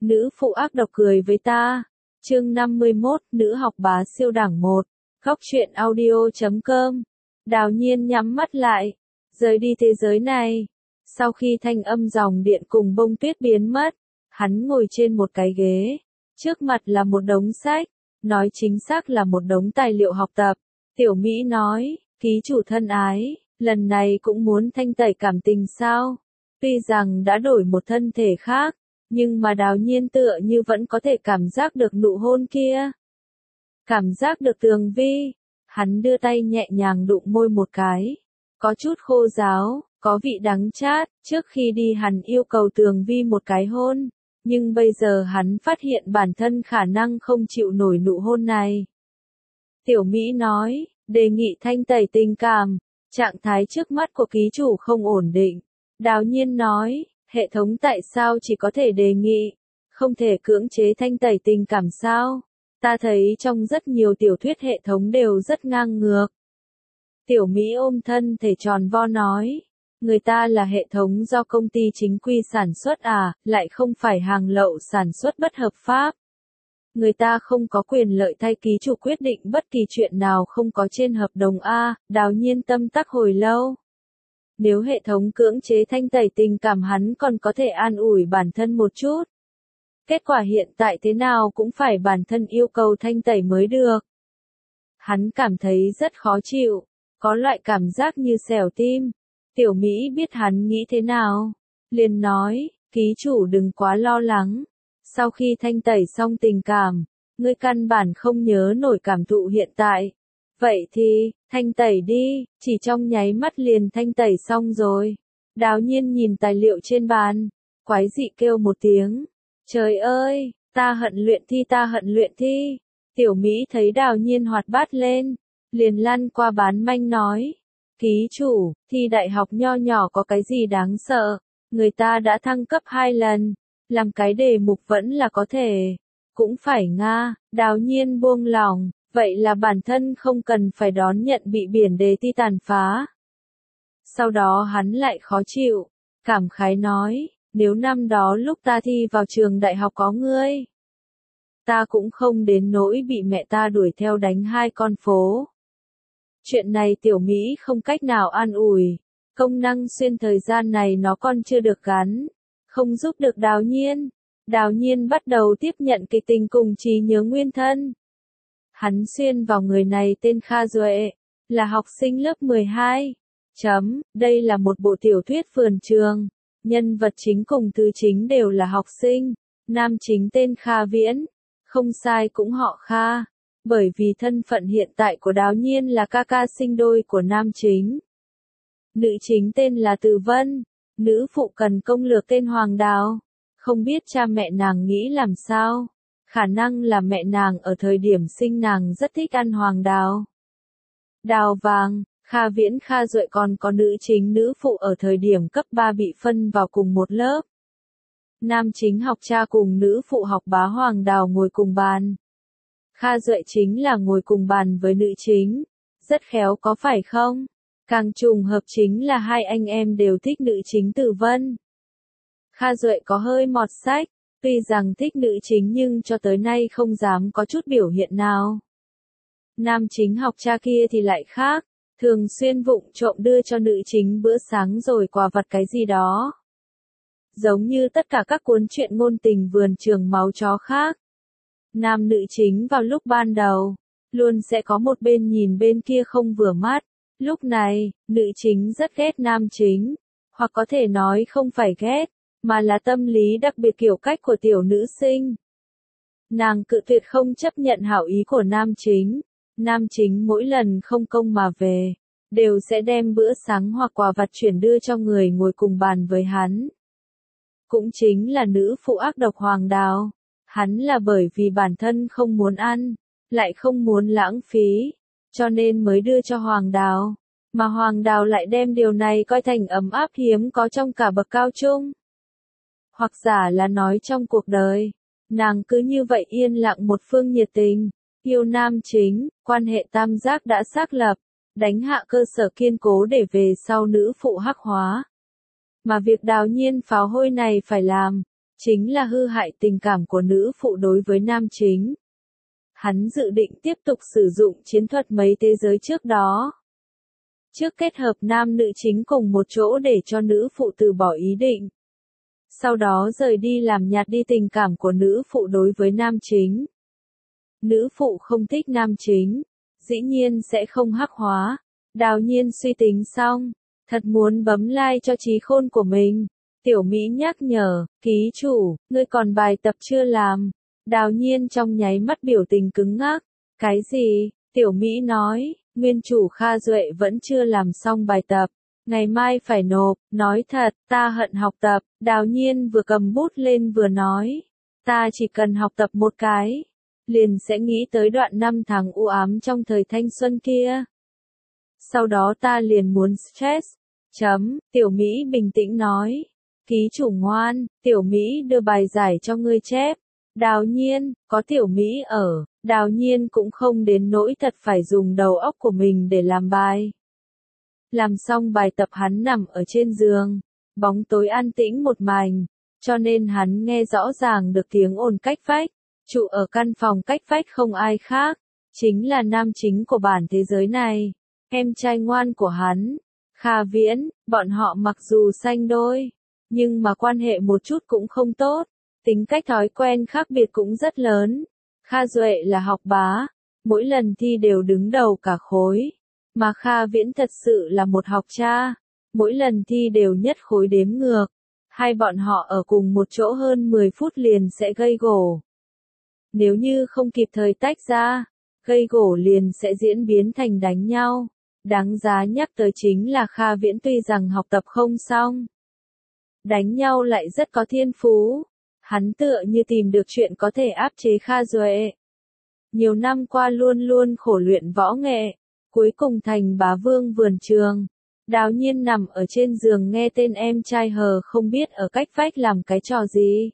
Nữ phụ ác độc cười với ta. Chương 51, nữ học bá siêu đẳng 1. Góc truyện audio.com. Đào Nhiên nhắm mắt lại, rời đi thế giới này. Sau khi thanh âm dòng điện cùng bông tuyết biến mất, hắn ngồi trên một cái ghế. Trước mặt là một đống sách, nói chính xác là một đống tài liệu học tập. Tiểu Mỹ nói, ký chủ thân ái, lần này cũng muốn thanh tẩy cảm tình sao? Tuy rằng đã đổi một thân thể khác, nhưng mà Đào Nhiên tựa như vẫn có thể cảm giác được nụ hôn kia. Cảm giác được Tường Vi. Hắn đưa tay nhẹ nhàng đụng môi một cái. Có chút khô ráo, có vị đắng chát. Trước khi đi hắn yêu cầu Tường Vi một cái hôn. Nhưng bây giờ hắn phát hiện bản thân khả năng không chịu nổi nụ hôn này. Tiểu Mỹ nói, đề nghị thanh tẩy tình cảm. Trạng thái trước mắt của ký chủ không ổn định. Đào Nhiên nói, hệ thống tại sao chỉ có thể đề nghị, không thể cưỡng chế thanh tẩy tình cảm sao? Ta thấy trong rất nhiều tiểu thuyết hệ thống đều rất ngang ngược. Tiểu Mỹ ôm thân thể tròn vo nói, người ta là hệ thống do công ty chính quy sản xuất à, lại không phải hàng lậu sản xuất bất hợp pháp. Người ta không có quyền lợi thay ký chủ quyết định bất kỳ chuyện nào không có trên hợp đồng A. Đào Nhiên tâm tắc hồi lâu. Nếu hệ thống cưỡng chế thanh tẩy tình cảm hắn còn có thể an ủi bản thân một chút. Kết quả hiện tại thế nào cũng phải bản thân yêu cầu thanh tẩy mới được. Hắn cảm thấy rất khó chịu, có loại cảm giác như xẻo tim. Tiểu Mỹ biết hắn nghĩ thế nào, liền nói, ký chủ đừng quá lo lắng. Sau khi thanh tẩy xong tình cảm, ngươi căn bản không nhớ nổi cảm thụ hiện tại. Vậy thì, thanh tẩy đi, chỉ trong nháy mắt liền thanh tẩy xong rồi. Đào Nhiên nhìn tài liệu trên bàn, quái dị kêu một tiếng. Trời ơi, ta hận luyện thi. Tiểu Mỹ thấy Đào Nhiên hoạt bát lên, liền lăn qua bán manh nói. Ký chủ, thi đại học nho nhỏ có cái gì đáng sợ, người ta đã thăng cấp 2 lần, làm cái đề mục vẫn là có thể. Cũng phải nga. Đào Nhiên buông lòng. Vậy là bản thân không cần phải đón nhận bị biển đề thi tàn phá. Sau đó hắn lại khó chịu, cảm khái nói, nếu năm đó lúc ta thi vào trường đại học có ngươi, ta cũng không đến nỗi bị mẹ ta đuổi theo đánh 2 con phố. Chuyện này Tiểu Mỹ không cách nào an ủi, công năng xuyên thời gian này nó còn chưa được gắn, không giúp được Đào Nhiên. Đào Nhiên bắt đầu tiếp nhận kịch tình cùng trí nhớ nguyên thân. Hắn xuyên vào người này tên Kha Duệ, là học sinh lớp 12. Đây là một bộ tiểu thuyết vườn trường, nhân vật chính cùng thứ chính đều là học sinh, nam chính tên Kha Viễn, không sai cũng họ Kha, bởi vì thân phận hiện tại của Đào Nhiên là ca ca sinh đôi của nam chính. Nữ chính tên là Từ Vân, nữ phụ cần công lược tên Hoàng Đào, không biết cha mẹ nàng nghĩ làm sao. Khả năng là mẹ nàng ở thời điểm sinh nàng rất thích ăn hoàng đào. Đào vàng, Kha Viễn Kha Duệ còn có nữ chính nữ phụ ở thời điểm cấp 3 bị phân vào cùng một lớp. Nam chính học cha cùng nữ phụ học bá hoàng đào ngồi cùng bàn. Kha Duệ chính là ngồi cùng bàn với nữ chính. Rất khéo có phải không? Càng trùng hợp chính là hai anh em đều thích nữ chính Từ Vân. Kha Duệ có hơi mọt sách. Tuy rằng thích nữ chính nhưng cho tới nay không dám có chút biểu hiện nào. Nam chính học cha kia thì lại khác, thường xuyên vụng trộm đưa cho nữ chính bữa sáng rồi quà vặt cái gì đó. Giống như tất cả các cuốn truyện ngôn tình vườn trường máu chó khác. Nam nữ chính vào lúc ban đầu, luôn sẽ có một bên nhìn bên kia không vừa mắt. Lúc này, nữ chính rất ghét nam chính, hoặc có thể nói không phải ghét, mà là tâm lý đặc biệt kiểu cách của tiểu nữ sinh. Nàng cự tuyệt không chấp nhận hảo ý của nam chính. Nam chính mỗi lần không công mà về, đều sẽ đem bữa sáng hoặc quà vặt chuyển đưa cho người ngồi cùng bàn với hắn. Cũng chính là nữ phụ ác độc Hoàng Đào. Hắn là bởi vì bản thân không muốn ăn, lại không muốn lãng phí, cho nên mới đưa cho Hoàng Đào. Mà Hoàng Đào lại đem điều này coi thành ấm áp hiếm có trong cả bậc cao trung. Hoặc giả là nói trong cuộc đời, nàng cứ như vậy yên lặng một phương nhiệt tình, yêu nam chính, quan hệ tam giác đã xác lập, đánh hạ cơ sở kiên cố để về sau nữ phụ hắc hóa. Mà việc Đào Nhiên pháo hôi này phải làm, chính là hư hại tình cảm của nữ phụ đối với nam chính. Hắn dự định tiếp tục sử dụng chiến thuật mấy thế giới trước đó. Trước kết hợp nam nữ chính cùng một chỗ để cho nữ phụ từ bỏ ý định. Sau đó rời đi làm nhạt đi tình cảm của nữ phụ đối với nam chính. Nữ phụ không thích nam chính, dĩ nhiên sẽ không hắc hóa. Đào Nhiên suy tính xong, thật muốn bấm like cho trí khôn của mình. Tiểu Mỹ nhắc nhở, ký chủ, ngươi còn bài tập chưa làm. Đào Nhiên trong nháy mắt biểu tình cứng ngắc. Cái gì? Tiểu Mỹ nói, nguyên chủ Kha Duệ vẫn chưa làm xong bài tập. Ngày mai phải nộp, nói thật, ta hận học tập. Đào Nhiên vừa cầm bút lên vừa nói, ta chỉ cần học tập một cái, liền sẽ nghĩ tới đoạn năm tháng u ám trong thời thanh xuân kia. Sau đó ta liền muốn stress. Tiểu Mỹ bình tĩnh nói. Ký chủ ngoan, Tiểu Mỹ đưa bài giải cho ngươi chép. Đào Nhiên, có Tiểu Mỹ ở, Đào Nhiên cũng không đến nỗi thật phải dùng đầu óc của mình để làm bài. Làm xong bài tập hắn nằm ở trên giường, bóng tối an tĩnh một mảnh, cho nên hắn nghe rõ ràng được tiếng ồn cách vách. Trụ ở căn phòng cách vách không ai khác, chính là nam chính của bản thế giới này, em trai ngoan của hắn, Kha Viễn. Bọn họ mặc dù sanh đôi, nhưng mà quan hệ một chút cũng không tốt, tính cách thói quen khác biệt cũng rất lớn. Kha Duệ là học bá, mỗi lần thi đều đứng đầu cả khối, mà Kha Viễn thật sự là một học cha, mỗi lần thi đều nhất khối đếm ngược. Hai bọn họ ở cùng một chỗ hơn 10 phút liền sẽ gây gổ. Nếu như không kịp thời tách ra, gây gổ liền sẽ diễn biến thành đánh nhau. Đáng giá nhắc tới chính là Kha Viễn tuy rằng học tập không xong, đánh nhau lại rất có thiên phú. Hắn tựa như tìm được chuyện có thể áp chế Kha Duệ. Nhiều năm qua luôn luôn khổ luyện võ nghệ, cuối cùng thành bá vương vườn trường. Đào Nhiên nằm ở trên giường nghe tên em trai hờ không biết ở cách vách làm cái trò gì.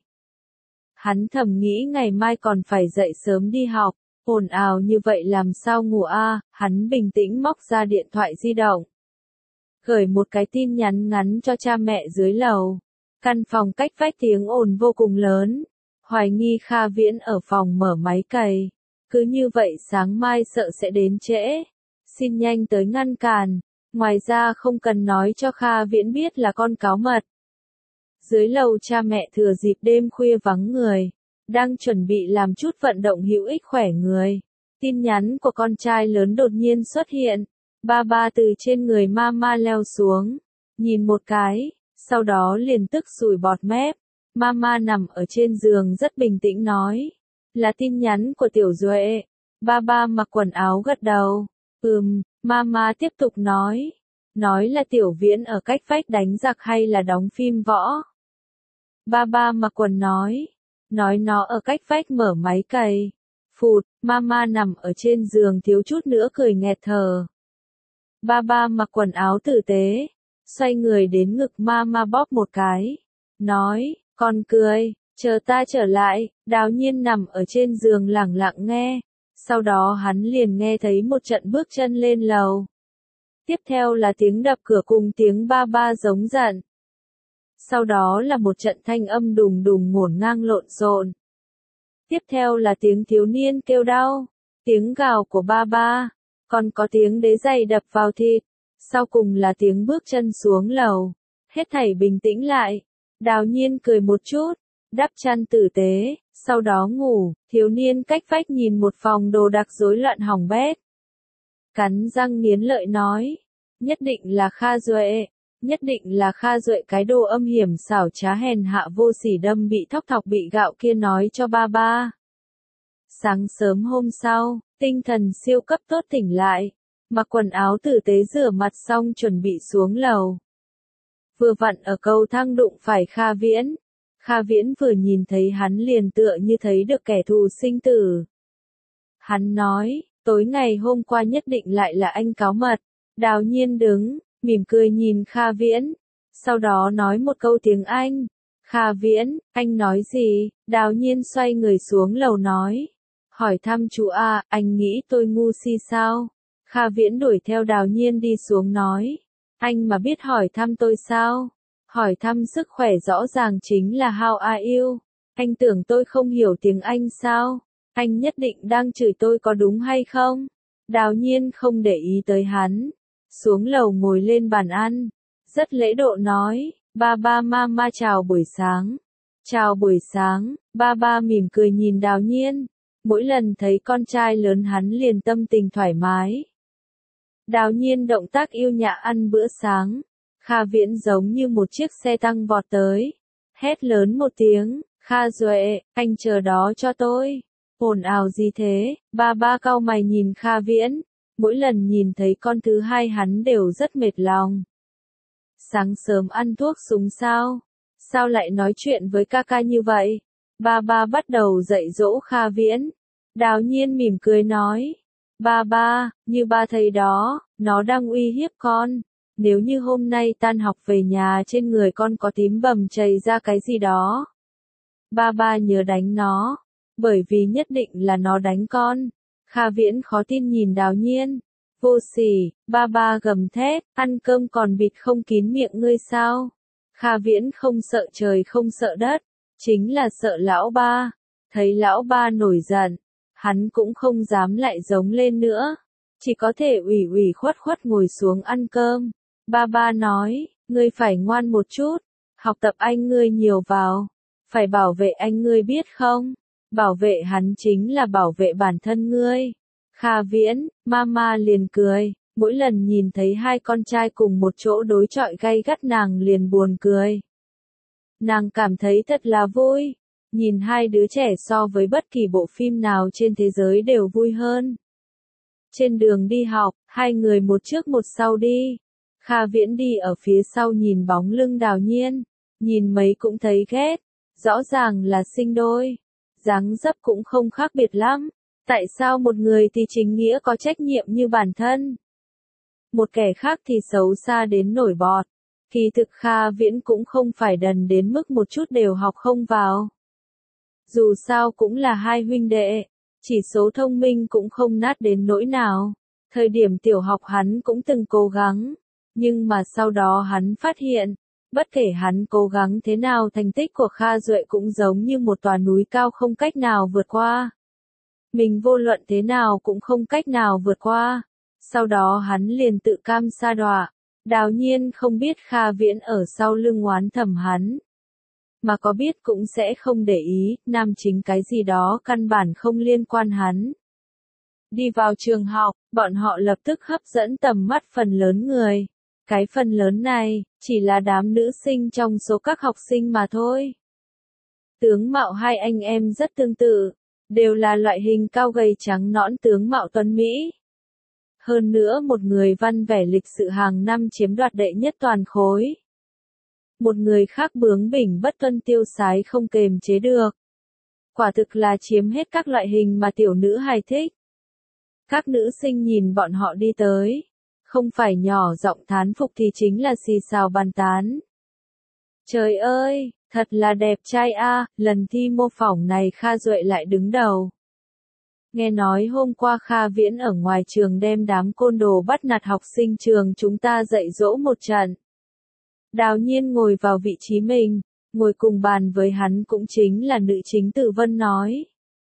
Hắn thầm nghĩ ngày mai còn phải dậy sớm đi học, ồn ào như vậy làm sao ngủ a? Hắn bình tĩnh móc ra điện thoại di động, gửi một cái tin nhắn ngắn cho cha mẹ dưới lầu. Căn phòng cách vách tiếng ồn vô cùng lớn, hoài nghi Kha Viễn ở phòng mở máy cày. Cứ như vậy sáng mai sợ sẽ đến trễ, xin nhanh tới ngăn cản. Ngoài ra không cần nói cho Kha Viễn biết là con cáo mật. Dưới lầu cha mẹ thừa dịp đêm khuya vắng người, đang chuẩn bị làm chút vận động hữu ích khỏe người. Tin nhắn của con trai lớn đột nhiên xuất hiện. Ba ba từ trên người mama leo xuống, nhìn một cái, sau đó liền tức sùi bọt mép. Mama nằm ở trên giường rất bình tĩnh nói, là tin nhắn của Tiểu Duệ. Ba ba mặc quần áo gật đầu. Mama tiếp tục nói là Tiểu Viễn ở cách vách đánh giặc hay là đóng phim võ. Ba ba mặc quần nói nó ở cách vách mở máy cày. Phụt, mama nằm ở trên giường thiếu chút nữa cười nghẹt thở. Ba ba mặc quần áo tử tế, xoay người đến ngực mama bóp một cái, nói, con cười, chờ ta trở lại. Đào Nhiên nằm ở trên giường lẳng lặng nghe, sau đó hắn liền nghe thấy một trận bước chân lên lầu. Tiếp theo là tiếng đập cửa cùng tiếng ba ba giống giận. Sau đó là một trận thanh âm đùng đùng ngổn ngang lộn xộn. Tiếp theo là tiếng thiếu niên kêu đau, tiếng gào của ba ba, còn có tiếng đế giày đập vào thịt. Sau cùng là tiếng bước chân xuống lầu. Hết thảy bình tĩnh lại. Đào Nhiên cười một chút, đắp chăn tử tế, sau đó ngủ. Thiếu niên cách vách nhìn một phòng đồ đạc rối loạn hỏng bét, cắn răng nghiến lợi nói, nhất định là Kha Duệ, nhất định là Kha Duệ cái đồ âm hiểm xảo trá hèn hạ vô sỉ đâm bị thóc thọc bị gạo kia nói cho ba ba. Sáng sớm hôm sau, tinh thần siêu cấp tốt tỉnh lại, mặc quần áo tử tế rửa mặt xong chuẩn bị xuống lầu. Vừa vặn ở cầu thang đụng phải Kha Viễn. Kha Viễn vừa nhìn thấy hắn liền tựa như thấy được kẻ thù sinh tử. Hắn nói, tối ngày hôm qua nhất định lại là anh cáo mật. Đào Nhiên đứng, mỉm cười nhìn Kha Viễn, sau đó nói một câu tiếng Anh. Kha Viễn, anh nói gì? Đào Nhiên xoay người xuống lầu nói, hỏi thăm chú A, anh nghĩ tôi ngu si sao? Kha Viễn đuổi theo Đào Nhiên đi xuống nói, anh mà biết hỏi thăm tôi sao? Hỏi thăm sức khỏe rõ ràng chính là how are you? Anh tưởng tôi không hiểu tiếng Anh sao? Anh nhất định đang chửi tôi có đúng hay không? Đào Nhiên không để ý tới hắn. Xuống lầu ngồi lên bàn ăn. Rất lễ độ nói, ba ba mama chào buổi sáng. Chào buổi sáng, ba ba mỉm cười nhìn Đào Nhiên. Mỗi lần thấy con trai lớn hắn liền tâm tình thoải mái. Đào Nhiên động tác yêu nhã ăn bữa sáng. Kha Viễn giống như một chiếc xe tăng vọt tới. Hét lớn một tiếng, Kha Duệ, anh chờ đó cho tôi. Ồn ào gì thế? Ba ba cau mày nhìn Kha Viễn. Mỗi lần nhìn thấy con thứ hai hắn đều rất mệt lòng. Sáng sớm ăn thuốc súng sao? Sao lại nói chuyện với ca ca như vậy? Ba ba bắt đầu dạy dỗ Kha Viễn. Đào Nhiên mỉm cười nói. Ba ba, như ba thấy đó, nó đang uy hiếp con. Nếu như hôm nay tan học về nhà trên người con có tím bầm chảy ra cái gì đó. Ba ba nhớ đánh nó. Bởi vì nhất định là nó đánh con. Kha Viễn khó tin nhìn Đào Nhiên. Vô sỉ, ba ba gầm thét, ăn cơm còn bịt không kín miệng ngươi sao? Kha Viễn không sợ trời không sợ đất, chính là sợ lão ba. Thấy lão ba nổi giận, hắn cũng không dám lại giống lên nữa. Chỉ có thể ủy ủy khuất ngồi xuống ăn cơm. Ba ba nói, ngươi phải ngoan một chút, học tập anh ngươi nhiều vào. Phải bảo vệ anh ngươi biết không? Bảo vệ hắn chính là bảo vệ bản thân ngươi. Kha Viễn, mama liền cười, mỗi lần nhìn thấy hai con trai cùng một chỗ đối chọi gay gắt nàng liền buồn cười. Nàng cảm thấy thật là vui, nhìn hai đứa trẻ so với bất kỳ bộ phim nào trên thế giới đều vui hơn. Trên đường đi học, hai người một trước một sau đi. Kha Viễn đi ở phía sau nhìn bóng lưng Đào Nhiên, nhìn mấy cũng thấy ghét, rõ ràng là sinh đôi, dáng dấp cũng không khác biệt lắm. Tại sao một người thì chính nghĩa có trách nhiệm như bản thân? Một kẻ khác thì xấu xa đến nổi bọt. Kỳ thực Kha Viễn cũng không phải đần đến mức một chút đều học không vào. Dù sao cũng là hai huynh đệ, chỉ số thông minh cũng không nát đến nỗi nào. Thời điểm tiểu học hắn cũng từng cố gắng, nhưng mà sau đó hắn phát hiện, bất kể hắn cố gắng thế nào thành tích của Kha Duệ cũng giống như một tòa núi cao không cách nào vượt qua. Mình vô luận thế nào cũng không cách nào vượt qua. Sau đó hắn liền tự cam sa đọa. Đào Nhiên không biết Kha Viễn ở sau lưng oán thầm hắn. Mà có biết cũng sẽ không để ý, nam chính cái gì đó căn bản không liên quan hắn. Đi vào trường học, bọn họ lập tức hấp dẫn tầm mắt phần lớn người. Cái phần lớn này, chỉ là đám nữ sinh trong số các học sinh mà thôi. Tướng mạo hai anh em rất tương tự. Đều là loại hình cao gầy trắng nõn tướng mạo tuấn Mỹ. Hơn nữa một người văn vẻ lịch sự hàng năm chiếm đoạt đệ nhất toàn khối. Một người khác bướng bỉnh bất tuân tiêu sái không kềm chế được. Quả thực là chiếm hết các loại hình mà tiểu nữ hài thích. Các nữ sinh nhìn bọn họ đi tới. Không phải nhỏ giọng thán phục thì chính là xì xào bàn tán. Trời ơi! Thật là đẹp trai a, lần thi mô phỏng này Kha Duệ lại đứng đầu. Nghe nói hôm qua Kha Viễn ở ngoài trường đem đám côn đồ bắt nạt học sinh trường chúng ta dạy dỗ một trận. Đào Nhiên ngồi vào vị trí mình, ngồi cùng bàn với hắn cũng chính là nữ chính Tử Vân nói.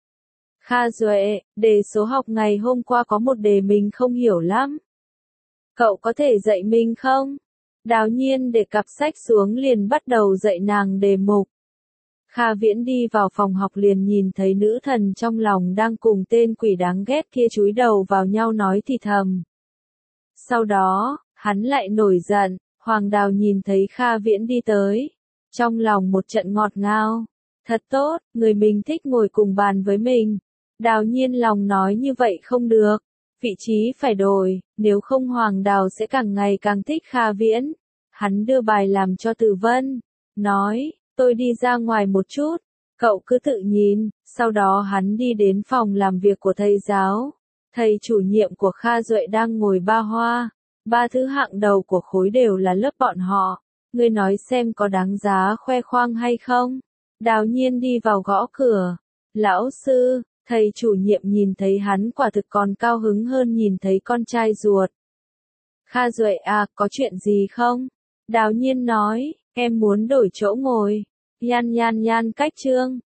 Kha Duệ, đề số học ngày hôm qua có một đề mình không hiểu lắm. Cậu có thể dạy mình không? Đào Nhiên để cặp sách xuống liền bắt đầu dạy nàng đề mục. Kha Viễn đi vào phòng học liền nhìn thấy nữ thần trong lòng đang cùng tên quỷ đáng ghét kia chúi đầu vào nhau nói thì thầm. Sau đó, hắn lại nổi giận, Hoàng Đào nhìn thấy Kha Viễn đi tới. Trong lòng một trận ngọt ngào. Thật tốt, người mình thích ngồi cùng bàn với mình. Đào Nhiên lòng nói như vậy không được. Vị trí phải đổi, nếu không Hoàng Đào sẽ càng ngày càng thích Kha Viễn. Hắn đưa bài làm cho Tử Vân, nói, tôi đi ra ngoài một chút, cậu cứ tự nhìn, sau đó hắn đi đến phòng làm việc của thầy giáo. Thầy chủ nhiệm của Kha Duệ đang ngồi ba hoa, ba thứ hạng đầu của khối đều là lớp bọn họ. Ngươi nói xem có đáng giá khoe khoang hay không? Đào Nhiên đi vào gõ cửa. Lão sư, thầy chủ nhiệm nhìn thấy hắn quả thực còn cao hứng hơn nhìn thấy con trai ruột. Kha Duệ à, có chuyện gì không? Đào Nhiên nói, Em muốn đổi chỗ ngồi. Nhan cách chương.